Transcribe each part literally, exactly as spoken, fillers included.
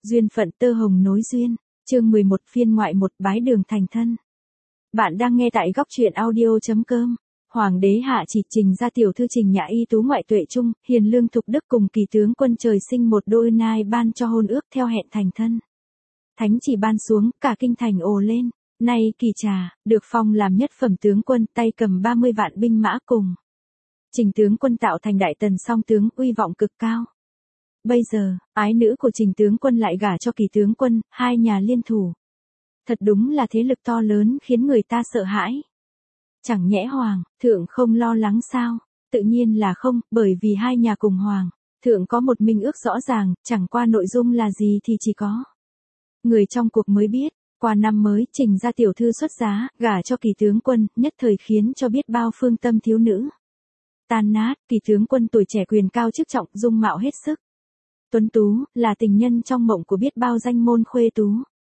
Duyên phận tơ hồng nối duyên, chương mười một phiên ngoại một bái đường thành thân. Bạn đang nghe tại góc truyện audio.com. Hoàng đế hạ chỉ Trình gia tiểu thư Trình Nhã Y tú ngoại tuệ trung, hiền lương thục đức cùng kỳ tướng quân trời sinh một đôi nai ban cho hôn ước theo hẹn thành thân. Thánh chỉ ban xuống, cả kinh thành ồ lên, nay kỳ trà, được phong làm nhất phẩm tướng quân, tay cầm ba mươi vạn binh mã cùng. Trình tướng quân tạo thành đại tần song tướng, uy vọng cực cao. Bây giờ, ái nữ của Trình tướng quân lại gả cho kỳ tướng quân, hai nhà liên thủ. Thật đúng là thế lực to lớn khiến người ta sợ hãi. Chẳng nhẽ hoàng, thượng không lo lắng sao? Tự nhiên là không, bởi vì hai nhà cùng hoàng, thượng có một minh ước rõ ràng, chẳng qua nội dung là gì thì chỉ có người trong cuộc mới biết. Qua năm mới, Trình gia tiểu thư xuất giá, gả cho kỳ tướng quân, nhất thời khiến cho biết bao phương tâm thiếu nữ tan nát. Kỳ tướng quân tuổi trẻ quyền cao chức trọng, dung mạo hết sức tuấn tú, là tình nhân trong mộng của biết bao danh môn khuê tú.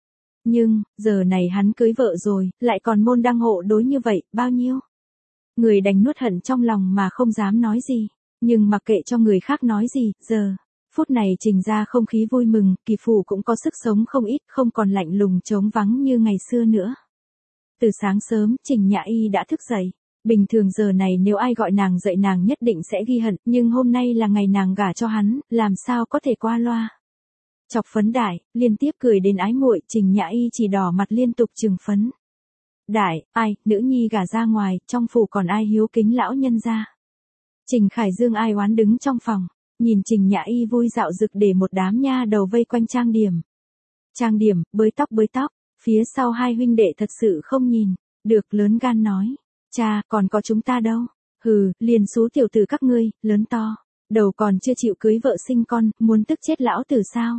Nhưng, giờ này hắn cưới vợ rồi, lại còn môn đăng hộ đối như vậy, bao nhiêu người đành nuốt hận trong lòng mà không dám nói gì. Nhưng mặc kệ cho người khác nói gì, giờ, phút này Trình ra không khí vui mừng, kỳ phủ cũng có sức sống không ít, không còn lạnh lùng trống vắng như ngày xưa nữa. Từ sáng sớm, Trình Nhã Y đã thức dậy. Bình thường giờ này nếu ai gọi nàng dậy nàng nhất định sẽ ghi hận, nhưng hôm nay là ngày nàng gả cho hắn, làm sao có thể qua loa. Chọc phấn đại, liên tiếp cười đến ái muội, Trình Nhã Y chỉ đỏ mặt liên tục trừng phấn. Đại, ai, nữ nhi gả ra ngoài, trong phủ còn ai hiếu kính lão nhân gia. Trình Khải Dương ai oán đứng trong phòng, nhìn Trình Nhã Y vui dạo rực để một đám nha đầu vây quanh trang điểm. Trang điểm, bới tóc bới tóc, phía sau hai huynh đệ thật sự không nhìn được, lớn gan nói. Cha, còn có chúng ta đâu? Hừ, liền số tiểu tử các ngươi, lớn to, đầu còn chưa chịu cưới vợ sinh con, muốn tức chết lão tử sao?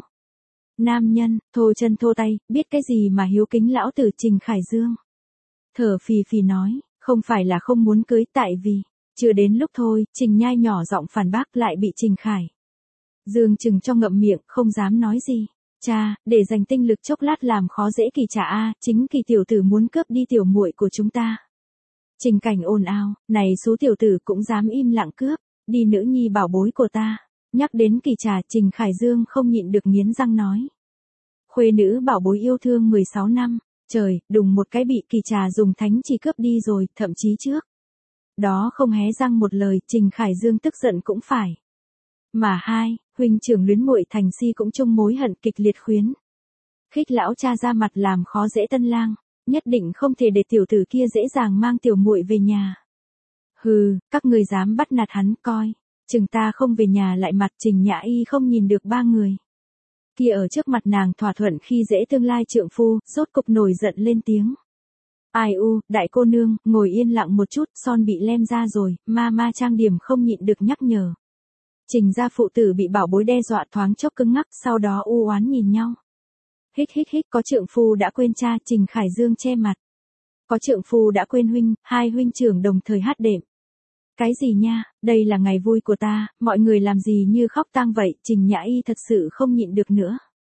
Nam nhân, thô chân thô tay, biết cái gì mà hiếu kính lão tử. Trình Khải Dương thở phì phì nói, không phải là không muốn cưới, tại vì chưa đến lúc thôi. Trình Nhai nhỏ giọng phản bác, lại bị Trình Khải Dương chừng cho ngậm miệng, không dám nói gì. Cha, để dành tinh lực chốc lát làm khó dễ kỳ trả a, chính kỳ tiểu tử muốn cướp đi tiểu muội của chúng ta. Trình Cảnh ồn ào, này số tiểu tử cũng dám im lặng cướp đi nữ nhi bảo bối của ta. Nhắc đến kỳ trà, Trình Khải Dương không nhịn được nghiến răng nói. Khuê nữ bảo bối yêu thương mười sáu năm, trời, đùng một cái bị kỳ trà dùng thánh chỉ cướp đi rồi, thậm chí trước đó không hé răng một lời. Trình Khải Dương tức giận cũng phải. Mà hai, huynh trưởng luyến muội thành si cũng chung mối hận kịch liệt khuyến khích lão cha ra mặt làm khó dễ tân lang. Nhất định không thể để tiểu tử kia dễ dàng mang tiểu muội về nhà. Hừ, các người dám bắt nạt hắn, coi chừng ta không về nhà lại mặt. Trình Nhã Y không nhìn được ba người kia ở trước mặt nàng thỏa thuận khi dễ tương lai trượng phu, rốt cục nổi giận lên tiếng. Ai u, đại cô nương, ngồi yên lặng một chút, son bị lem ra rồi. Ma ma trang điểm không nhịn được nhắc nhở. Trình gia phụ tử bị bảo bối đe dọa thoáng chốc cứng ngắc, sau đó u oán nhìn nhau. Hích hích hích, có trượng phu đã quên cha. Trình Khải Dương che mặt. Có trượng phu đã quên huynh, hai huynh trưởng đồng thời hát đệm. Cái gì nha, đây là ngày vui của ta, mọi người làm gì như khóc tang vậy. Trình Nhã Y thật sự không nhịn được nữa.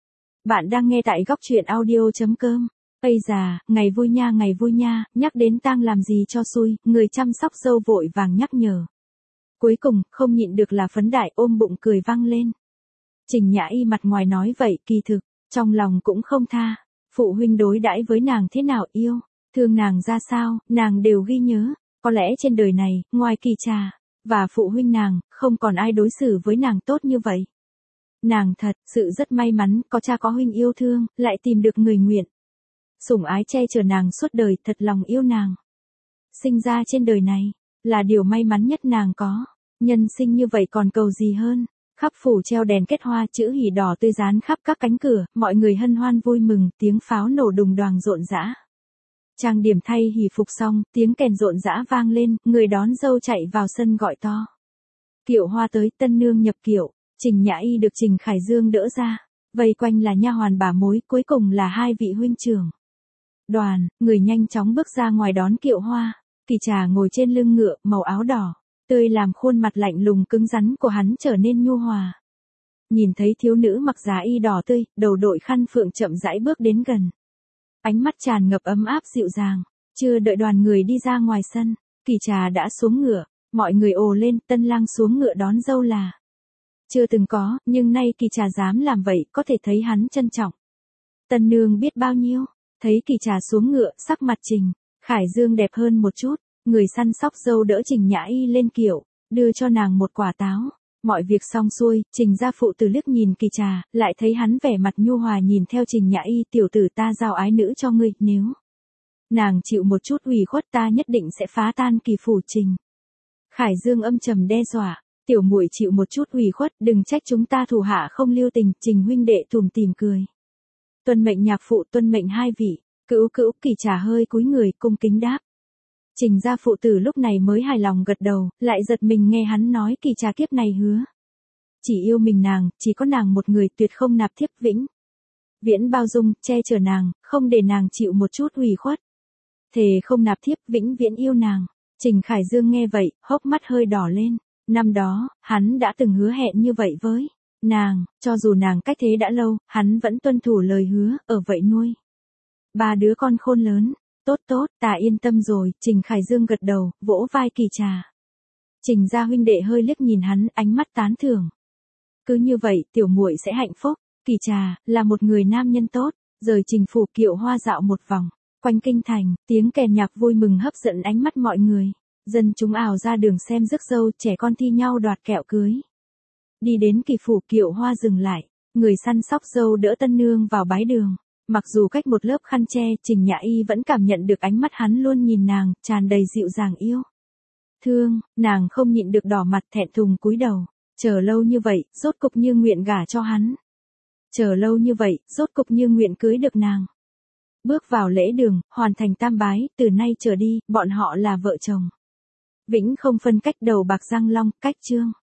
Bạn đang nghe tại góc truyện audio.com. Ây già, ngày vui nha ngày vui nha, nhắc đến tang làm gì cho xui, người chăm sóc dâu vội vàng nhắc nhở. Cuối cùng, không nhịn được là phấn đại ôm bụng cười vang lên. Trình Nhã Y mặt ngoài nói vậy, kỳ thực trong lòng cũng không tha. Phụ huynh đối đãi với nàng thế nào, yêu thương nàng ra sao, nàng đều ghi nhớ. Có lẽ trên đời này, ngoài kỳ trà và phụ huynh nàng, không còn ai đối xử với nàng tốt như vậy. Nàng thật sự rất may mắn, có cha có huynh yêu thương, lại tìm được người nguyện sủng ái che chở nàng suốt đời, thật lòng yêu nàng. Sinh ra trên đời này là điều may mắn nhất nàng có. Nhân sinh như vậy còn cầu gì hơn. Khắp phủ treo đèn kết hoa, chữ hỉ đỏ tươi dán khắp các cánh cửa, mọi người hân hoan vui mừng, tiếng pháo nổ đùng đoàng rộn rã. Trang điểm thay hỉ phục xong, tiếng kèn rộn rã vang lên, người đón dâu chạy vào sân gọi to. Kiệu hoa tới, tân nương nhập kiệu. Trình Nhã Y được Trình Khải Dương đỡ ra, vây quanh là nha hoàn bà mối, cuối cùng là hai vị huynh trưởng. Đoàn, người nhanh chóng bước ra ngoài đón kiệu hoa. Kỳ trà ngồi trên lưng ngựa, màu áo đỏ tươi làm khuôn mặt lạnh lùng cứng rắn của hắn trở nên nhu hòa. Nhìn thấy thiếu nữ mặc giá y đỏ tươi, đầu đội khăn phượng chậm rãi bước đến gần. Ánh mắt tràn ngập ấm áp dịu dàng. Chưa đợi đoàn người đi ra ngoài sân, Kỳ trà đã xuống ngựa. Mọi người ồ lên, tân lang xuống ngựa đón dâu là Chưa từng có, nhưng nay Kỳ Trà dám làm vậy, có thể thấy hắn trân trọng. Tân nương biết bao nhiêu, thấy Kỳ Trà xuống ngựa, sắc mặt Trình Khải Dương đẹp hơn một chút, người săn sóc dâu đỡ Trình Nhã Y lên kiệu, đưa cho nàng một quả táo. Mọi việc xong xuôi, Trình gia phụ tử liếc nhìn Kỳ Trà, lại thấy hắn vẻ mặt nhu hòa nhìn theo Trình Nhã Y, tiểu tử ta giao ái nữ cho ngươi, nếu nàng chịu một chút ủy khuất ta nhất định sẽ phá tan Kỳ phủ. Trình Khải Dương âm trầm đe dọa, tiểu muội chịu một chút ủy khuất, đừng trách chúng ta thủ hạ không lưu tình. Trình huynh đệ tủm tỉm cười. Tuân mệnh nhạc phụ, tuân mệnh hai vị. Cữu cữu. Kỳ Trà hơi cúi người cung kính đáp. Trình gia phụ tử lúc này mới hài lòng gật đầu, lại giật mình nghe hắn nói Kỳ Trà kiếp này hứa chỉ yêu mình nàng, chỉ có nàng một người, tuyệt không nạp thiếp, vĩnh viễn bao dung, che chở nàng, không để nàng chịu một chút ủy khuất. Thề không nạp thiếp, vĩnh viễn yêu nàng. Trình Khải Dương nghe vậy, hốc mắt hơi đỏ lên. Năm đó, hắn đã từng hứa hẹn như vậy với nàng, cho dù nàng cách thế đã lâu, hắn vẫn tuân thủ lời hứa, ở vậy nuôi ba đứa con khôn lớn. Tốt tốt, ta yên tâm rồi. Trình Khải Dương gật đầu, vỗ vai Kỳ Trà. Trình gia huynh đệ hơi liếc nhìn hắn, ánh mắt tán thưởng. Cứ như vậy, tiểu muội sẽ hạnh phúc. Kỳ Trà là một người nam nhân tốt. Rời Trình phủ, kiệu hoa dạo một vòng quanh kinh thành, tiếng kèn nhạc vui mừng hấp dẫn ánh mắt mọi người. Dân chúng ào ra đường xem rước dâu, trẻ con thi nhau đoạt kẹo cưới. Đi đến Kỳ phủ, kiệu hoa dừng lại, người săn sóc dâu đỡ tân nương vào bái đường. Mặc dù cách một lớp khăn che, Trình Nhã Y vẫn cảm nhận được ánh mắt hắn luôn nhìn nàng, tràn đầy dịu dàng yêu thương. Nàng không nhịn được đỏ mặt, thẹn thùng cúi đầu. Chờ lâu như vậy, rốt cục như nguyện gả cho hắn. Chờ lâu như vậy, rốt cục như nguyện cưới được nàng. Bước vào lễ đường, hoàn thành tam bái, từ nay trở đi, bọn họ là vợ chồng vĩnh không phân cách. Đầu bạc răng long, cách chương.